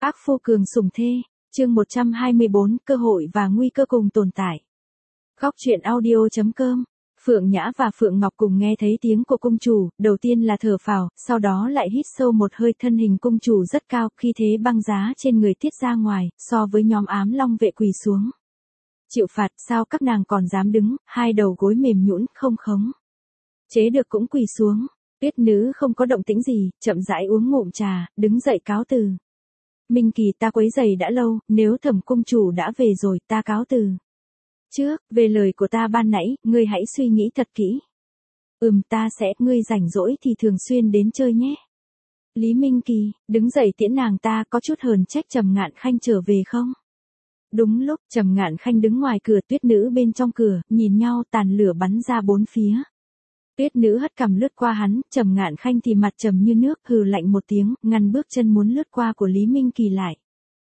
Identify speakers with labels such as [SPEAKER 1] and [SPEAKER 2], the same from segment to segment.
[SPEAKER 1] Ác phu cường sủng thê, chương 124, cơ hội và nguy cơ cùng tồn tại. Góc truyện audio.com. Phượng Nhã và Phượng Ngọc cùng nghe thấy tiếng của cung chủ, đầu tiên là thở phào, sau đó lại hít sâu một hơi. Thân hình cung chủ rất cao, khi thế băng giá trên người tiết ra ngoài, so với nhóm ám long vệ quỳ xuống. Chịu phạt, sao các nàng còn dám đứng, hai đầu gối mềm nhũn, không khống chế được cũng quỳ xuống. Tuyết nữ không có động tĩnh gì, chậm rãi uống ngụm trà, đứng dậy cáo từ. Minh Kỳ, ta quấy rầy đã lâu, nếu Thẩm cung chủ đã về rồi, ta cáo từ. Trước, về lời của ta ban nãy, ngươi hãy suy nghĩ thật kỹ. Ta sẽ, ngươi rảnh rỗi thì thường xuyên đến chơi nhé. Lý Minh Kỳ, đứng dậy tiễn nàng ta, có chút hờn trách Trầm Ngạn Khanh trở về không? Đúng lúc, Trầm Ngạn Khanh đứng ngoài cửa, tuyết nữ bên trong cửa, nhìn nhau, tàn lửa bắn ra bốn phía. Tuyết nữ hất cằm lướt qua hắn, Trầm Ngạn Khanh thì mặt trầm như nước, hừ lạnh một tiếng, ngăn bước chân muốn lướt qua của Lý Minh Kỳ lại.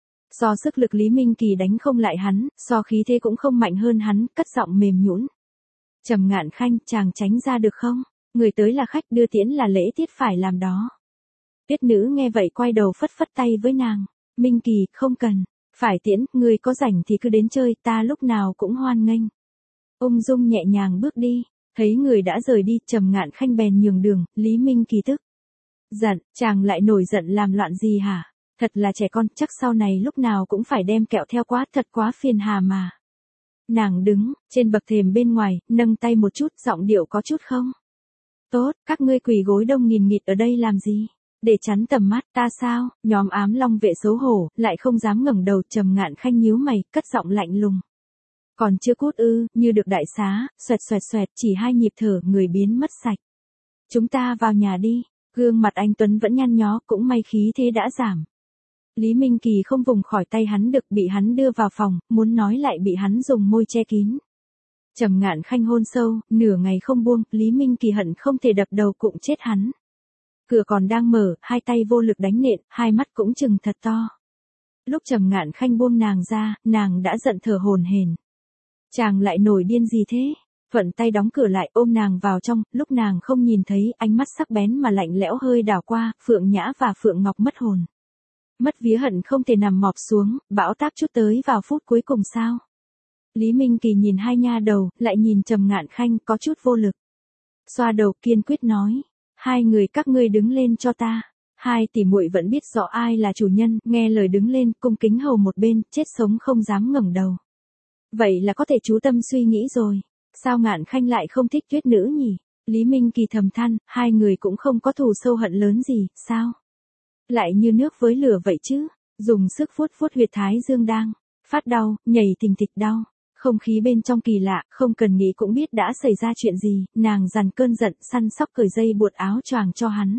[SPEAKER 1] So sức lực Lý Minh Kỳ đánh không lại hắn, so khí thế cũng không mạnh hơn hắn, cất giọng mềm nhũn. Trầm Ngạn Khanh, chàng tránh ra được không? Người tới là khách, đưa tiễn là lễ tiết phải làm đó. Tuyết nữ nghe vậy quay đầu phất phất tay với nàng. Minh Kỳ, không cần. Phải tiễn, người có rảnh thì cứ đến chơi, ta lúc nào cũng hoan nghênh. Ung dung nhẹ nhàng bước đi. Thấy người đã rời đi, Trầm Ngạn Khanh bèn nhường đường. Lý Minh Kỳ tức giận, chàng lại nổi giận làm loạn gì hả? Thật là trẻ con, chắc sau này lúc nào cũng phải đem kẹo theo quá, thật quá phiền hà mà. Nàng đứng trên bậc thềm bên ngoài, nâng tay một chút, giọng điệu có chút không tốt. Các ngươi quỳ gối đông nghìn nghịt ở đây làm gì? Để chắn tầm mắt ta sao? Nhóm ám long vệ xấu hổ, lại không dám ngẩng đầu. Trầm Ngạn Khanh nhíu mày, cất giọng lạnh lùng. Còn chưa cút ư? Như được đại xá, xoẹt xoẹt xoẹt, chỉ hai nhịp thở, người biến mất sạch. Chúng ta vào nhà đi. Gương mặt anh Tuấn vẫn nhăn nhó, cũng may khí thế đã giảm. Lý Minh Kỳ không vùng khỏi tay hắn được, bị hắn đưa vào phòng, muốn nói lại bị hắn dùng môi che kín. Trầm Ngạn Khanh hôn sâu, nửa ngày không buông, Lý Minh Kỳ hận không thể đập đầu cụng chết hắn. Cửa còn đang mở, hai tay vô lực đánh nện, hai mắt cũng trừng thật to. Lúc Trầm Ngạn Khanh buông nàng ra, nàng đã giận thở hổn hển. Chàng lại nổi điên gì thế? Thuận tay đóng cửa lại, ôm nàng vào trong, lúc nàng không nhìn thấy, ánh mắt sắc bén mà lạnh lẽo hơi đảo qua, Phượng Nhã và Phượng Ngọc mất hồn. Mất vía hận không thể nằm mọp xuống, bão táp chút tới vào phút cuối cùng sao? Lý Minh Kỳ nhìn hai nha đầu, lại nhìn Trầm Ngạn Khanh, có chút vô lực. Xoa đầu kiên quyết nói, hai người các ngươi đứng lên cho ta. Hai tỷ muội vẫn biết rõ ai là chủ nhân, nghe lời đứng lên, cung kính hầu một bên, chết sống không dám ngẩng đầu. Vậy là có thể chú tâm suy nghĩ rồi. Sao Ngạn Khanh lại không thích tuyết nữ nhỉ? Lý Minh Kỳ thầm than, hai người cũng không có thù sâu hận lớn gì, sao? Lại như nước với lửa vậy chứ, dùng sức vuốt vuốt huyệt thái dương đang phát đau, nhảy thình thịch đau. Không khí bên trong kỳ lạ, không cần nghĩ cũng biết đã xảy ra chuyện gì, nàng dằn cơn giận, săn sóc cởi dây buộc áo choàng cho hắn.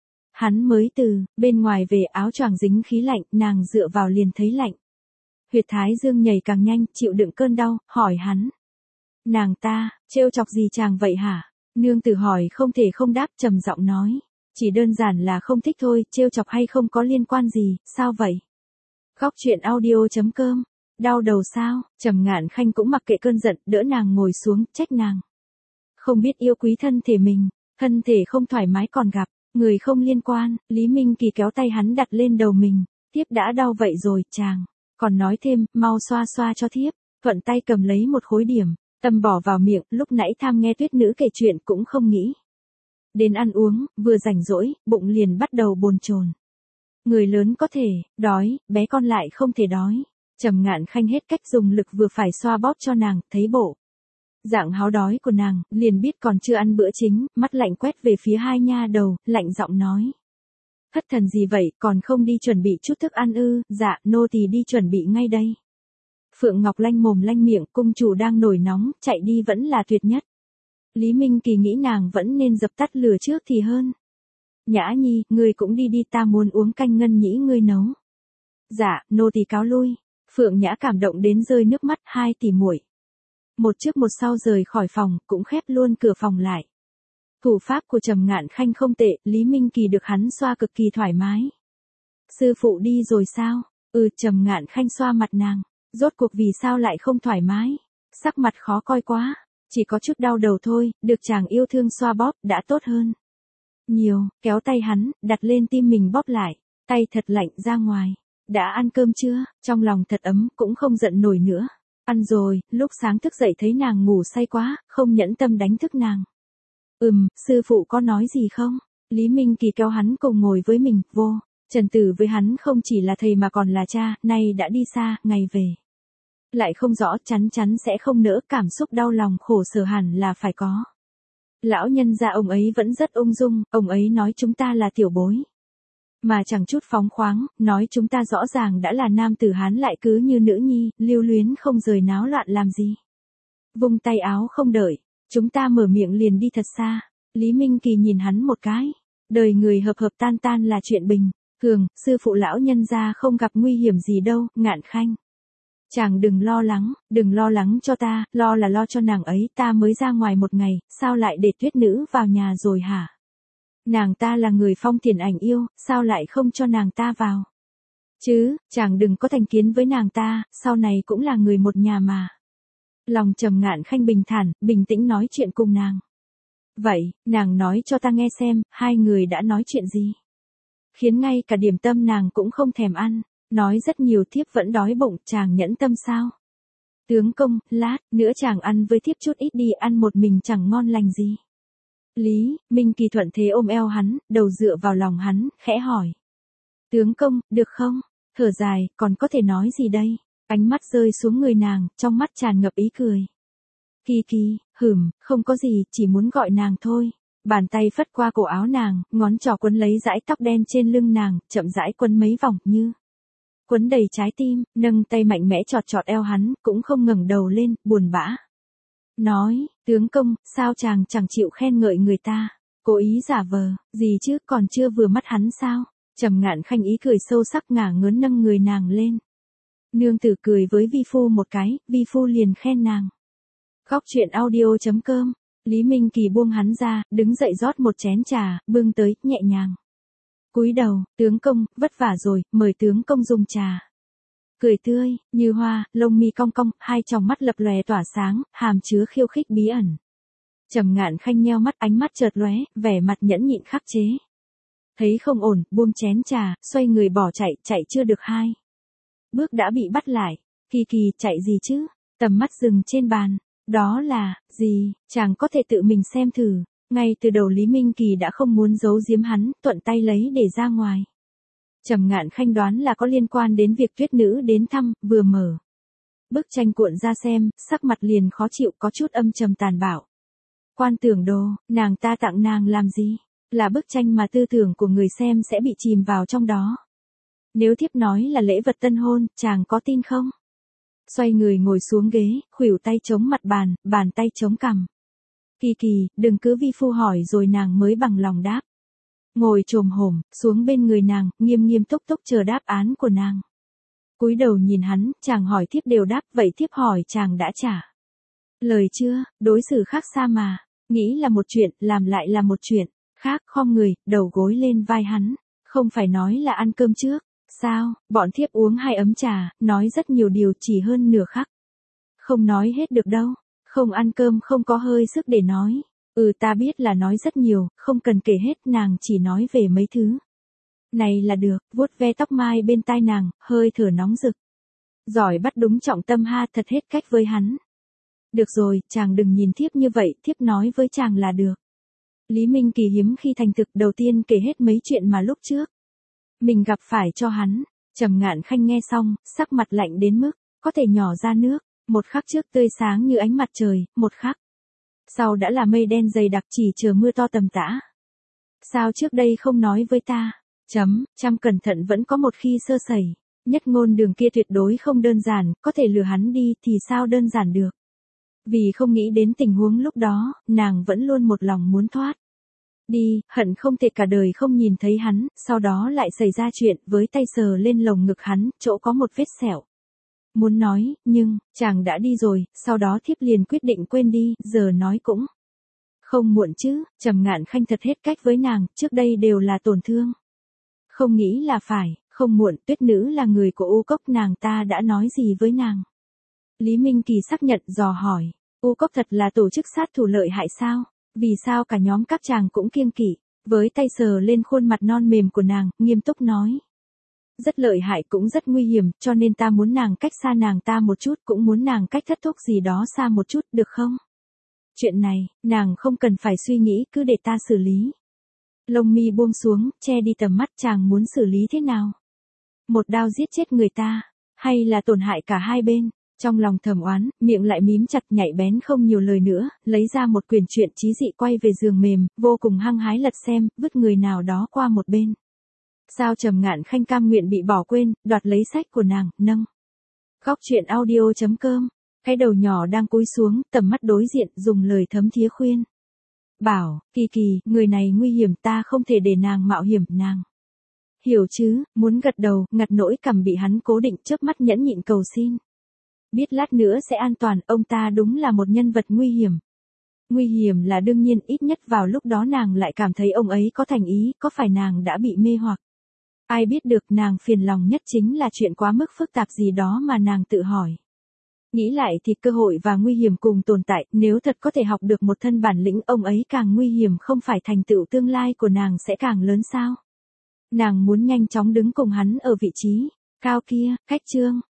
[SPEAKER 1] Hắn mới từ bên ngoài về, áo choàng dính khí lạnh, nàng dựa vào liền thấy lạnh. Huyệt thái dương nhảy càng nhanh, chịu đựng cơn đau, hỏi hắn. Nàng ta, trêu chọc gì chàng vậy hả? Nương tử hỏi không thể không đáp, trầm giọng nói. Chỉ đơn giản là không thích thôi, trêu chọc hay không có liên quan gì, sao vậy? Góc truyện audio.com. Đau đầu sao? Trầm Ngạn Khanh cũng mặc kệ cơn giận, đỡ nàng ngồi xuống, trách nàng. Không biết yêu quý thân thể mình, thân thể không thoải mái còn gặp, người không liên quan. Lý Minh Kỳ kéo tay hắn đặt lên đầu mình. Thiếp đã đau vậy rồi, chàng. Còn nói thêm, mau xoa xoa cho thiếp. Thuận tay cầm lấy một khối điểm, tâm bỏ vào miệng, lúc nãy tham nghe tuyết nữ kể chuyện cũng không nghĩ đến ăn uống, vừa rảnh rỗi, bụng liền bắt đầu bồn chồn. Người lớn có thể đói, bé con lại không thể đói. Trầm Ngạn Khanh hết cách dùng lực vừa phải xoa bóp cho nàng, thấy bộ dạng háo đói của nàng, liền biết còn chưa ăn bữa chính, mắt lạnh quét về phía hai nha đầu, lạnh giọng nói. Thất thần gì vậy, còn không đi chuẩn bị chút thức ăn ư? Dạ, nô tỳ đi chuẩn bị ngay đây. Phượng Ngọc lanh mồm lanh miệng, cung chủ đang nổi nóng, chạy đi vẫn là tuyệt nhất. Lý Minh Kỳ nghĩ nàng vẫn nên dập tắt lửa trước thì hơn. Nhã Nhi, ngươi cũng đi đi, ta muốn uống canh ngân nhĩ ngươi nấu. Dạ, nô tỳ cáo lui. Phượng Nhã cảm động đến rơi nước mắt, hai tỷ muội. Một trước một sau rời khỏi phòng, cũng khép luôn cửa phòng lại. Thủ pháp của Trầm Ngạn Khanh không tệ, Lý Minh Kỳ được hắn xoa cực kỳ thoải mái. Sư phụ đi rồi sao? Trầm Ngạn Khanh xoa mặt nàng. Rốt cuộc vì sao lại không thoải mái? Sắc mặt khó coi quá. Chỉ có chút đau đầu thôi, được chàng yêu thương xoa bóp, đã tốt hơn nhiều. Kéo tay hắn, đặt lên tim mình bóp lại. Tay thật lạnh ra ngoài. đã ăn cơm chưa? Trong lòng thật ấm, cũng không giận nổi nữa. Ăn rồi, lúc sáng thức dậy thấy nàng ngủ say quá, không nhẫn tâm đánh thức nàng. Sư phụ có nói gì không? Lý Minh Kỳ kéo hắn cùng ngồi với mình, vô. Trần Tử với hắn không chỉ là thầy mà còn là cha, nay đã đi xa, ngày về. Lại không rõ, chắn chắn sẽ không nỡ, cảm xúc đau lòng khổ sở hẳn là phải có. Lão nhân gia ông ấy vẫn rất ung dung, ông ấy nói chúng ta là tiểu bối. Mà chẳng chút phóng khoáng, nói chúng ta rõ ràng đã là nam tử Hán lại cứ như nữ nhi, lưu luyến không rời náo loạn làm gì. Vung tay áo không đợi, chúng ta mở miệng liền đi thật xa. Lý Minh Kỳ nhìn hắn một cái. Đời người hợp hợp tan tan là chuyện bình thường, sư phụ lão nhân gia không gặp nguy hiểm gì đâu, Ngạn Khanh. Chàng đừng lo lắng cho ta, lo là lo cho nàng ấy, ta mới ra ngoài một ngày, sao lại để Tuyết nữ vào nhà rồi hả? Nàng ta là người Phong Thiền Ảnh yêu, sao lại không cho nàng ta vào? Chứ, chàng đừng có thành kiến với nàng ta, sau này cũng là người một nhà mà. Lòng trầm Ngạn Khanh bình thản, bình tĩnh nói chuyện cùng nàng. Vậy, nàng nói cho ta nghe xem, hai người đã nói chuyện gì? Khiến ngay cả điểm tâm nàng cũng không thèm ăn. Nói rất nhiều, thiếp vẫn đói bụng, chàng nhẫn tâm sao? Tướng công, lát nữa chàng ăn với thiếp chút ít đi, ăn một mình chẳng ngon lành gì. Lý Minh Kỳ thuận thế ôm eo hắn, đầu dựa vào lòng hắn, khẽ hỏi. Tướng công, được không? Thở dài, còn có thể nói gì đây? Ánh mắt rơi xuống người nàng, trong mắt tràn ngập ý cười. Kỳ kỳ, không có gì, chỉ muốn gọi nàng thôi. Bàn tay phất qua cổ áo nàng, ngón trỏ quấn lấy dải tóc đen trên lưng nàng, chậm rãi quấn mấy vòng như quấn đầy trái tim, nâng tay mạnh mẽ chọt chọt eo hắn, cũng không ngẩng đầu lên, buồn bã. Nói, tướng công, sao chàng chẳng chịu khen ngợi người ta, cố ý giả vờ, gì chứ, còn chưa vừa mắt hắn sao? Trầm Ngạn Khanh ý cười sâu sắc ngả ngớn nâng người nàng lên. Nương tử cười với vi phu một cái, vi phu liền khen nàng. Góc truyện audio.com, Lý Minh Kỳ buông hắn ra, đứng dậy rót một chén trà, bưng tới, nhẹ nhàng. Cúi đầu, tướng công, vất vả rồi, mời tướng công dùng trà. Cười tươi, như hoa, lông mi cong cong, hai tròng mắt lập lòe tỏa sáng, hàm chứa khiêu khích bí ẩn. Trầm Ngạn Khanh nheo mắt, ánh mắt chợt lóe, vẻ mặt nhẫn nhịn khắc chế. Thấy không ổn, buông chén trà, xoay người bỏ chạy chưa được hai bước đã bị bắt lại. Kỳ kỳ, chạy gì chứ? Tầm mắt dừng trên bàn. Đó là, gì, chàng có thể tự mình xem thử. Ngay từ đầu Lý Minh Kỳ đã không muốn giấu giếm hắn, thuận tay lấy để ra ngoài. Trầm Ngạn Khanh đoán là có liên quan đến việc Tuyết nữ đến thăm, vừa mở bức tranh cuộn ra xem, sắc mặt liền khó chịu, có chút âm trầm tàn bạo. Quan tưởng đồ, nàng ta tặng nàng làm gì? Là bức tranh mà tư tưởng của người xem sẽ bị chìm vào trong đó. Nếu thiếp nói là lễ vật tân hôn, chàng có tin không? Xoay người ngồi xuống ghế, khuỷu tay chống mặt bàn, bàn tay chống cằm. Kỳ kỳ, đừng cứ vi phu hỏi rồi nàng mới bằng lòng đáp. Ngồi chồm hổm xuống bên người nàng, nghiêm nghiêm túc túc chờ đáp án của nàng. Cúi đầu nhìn hắn, chàng hỏi thiếp đều đáp, vậy thiếp hỏi chàng đã trả lời chưa? Đối xử khác xa mà, nghĩ là một chuyện, làm lại là một chuyện khác. Khom người, đầu gối lên vai hắn. Không phải nói là ăn cơm trước sao? Bọn thiếp uống 2 ấm trà, nói rất nhiều điều, chỉ hơn nửa khắc không nói hết được đâu. Không ăn cơm không có hơi sức để nói. Ta biết là nói rất nhiều, không cần kể hết, nàng chỉ nói về mấy thứ này là được. Vuốt ve tóc mai bên tai nàng, hơi thở nóng rực. Giỏi bắt đúng trọng tâm ha, thật hết cách với hắn. Được rồi, chàng đừng nhìn thiếp như vậy, thiếp nói với chàng là được. Lý Minh Kỳ hiếm khi thành thực, đầu tiên kể hết mấy chuyện mà lúc trước mình gặp phải cho hắn. Trầm Ngạn Khanh nghe xong, sắc mặt lạnh đến mức có thể nhỏ ra nước. Một khắc trước tươi sáng như ánh mặt trời, một khắc sau đã là mây đen dày đặc, chỉ chờ mưa to tầm tã. Sao trước đây không nói với ta? Chăm cẩn thận vẫn có một khi sơ sẩy. Nhất ngôn đường kia tuyệt đối không đơn giản, có thể lừa hắn đi thì sao đơn giản được. Vì không nghĩ đến tình huống lúc đó, nàng vẫn luôn một lòng muốn thoát đi, hận không thể cả đời không nhìn thấy hắn, sau đó lại xảy ra chuyện, với tay sờ lên lồng ngực hắn, chỗ có một vết sẹo. Muốn nói, nhưng, chàng đã đi rồi, sau đó thiếp liền quyết định quên đi, giờ nói cũng không muộn chứ. Trầm Ngạn Khanh thật hết cách với nàng, trước đây đều là tổn thương. Không nghĩ là phải, không muộn. Tuyết nữ là người của U Cốc, nàng ta đã nói gì với nàng? Lý Minh Kỳ xác nhận, dò hỏi. U Cốc thật là tổ chức sát thủ lợi hại sao? Vì sao cả nhóm các chàng cũng kiêng kỵ? Với tay sờ lên khuôn mặt non mềm của nàng, nghiêm túc nói. Rất lợi hại cũng rất nguy hiểm, cho nên ta muốn nàng cách xa nàng ta một chút, cũng muốn nàng cách thất thúc gì đó xa một chút, được không? Chuyện này, nàng không cần phải suy nghĩ, cứ để ta xử lý. Lông mi buông xuống, che đi tầm mắt, chàng muốn xử lý thế nào? Một đao giết chết người ta, hay là tổn hại cả hai bên? Trong lòng thầm oán, miệng lại mím chặt, nhạy bén không nhiều lời nữa, lấy ra một quyển truyện trí dị quay về giường mềm, vô cùng hăng hái lật xem, vứt người nào đó qua một bên. Sao Trầm Ngạn Khanh cam nguyện bị bỏ quên, đoạt lấy sách của nàng, nâng. Góc truyện audio.com, cái đầu nhỏ đang cúi xuống, tầm mắt đối diện, dùng lời thấm thía khuyên. Bảo, Kỳ Kỳ, người này nguy hiểm, ta không thể để nàng mạo hiểm, nàng. Hiểu chứ, muốn gật đầu, ngặt nỗi cằm bị hắn cố định, chớp mắt nhẫn nhịn cầu xin. Biết lát nữa sẽ an toàn, ông ta đúng là một nhân vật nguy hiểm. Nguy hiểm là đương nhiên, ít nhất vào lúc đó nàng lại cảm thấy ông ấy có thành ý, có phải nàng đã bị mê hoặc. Ai biết được, nàng phiền lòng nhất chính là chuyện quá mức phức tạp gì đó mà nàng tự hỏi. Nghĩ lại thì cơ hội và nguy hiểm cùng tồn tại, nếu thật có thể học được một thân bản lĩnh, ông ấy càng nguy hiểm, không phải thành tựu tương lai của nàng sẽ càng lớn sao? Nàng muốn nhanh chóng đứng cùng hắn ở vị trí cao kia, cách chương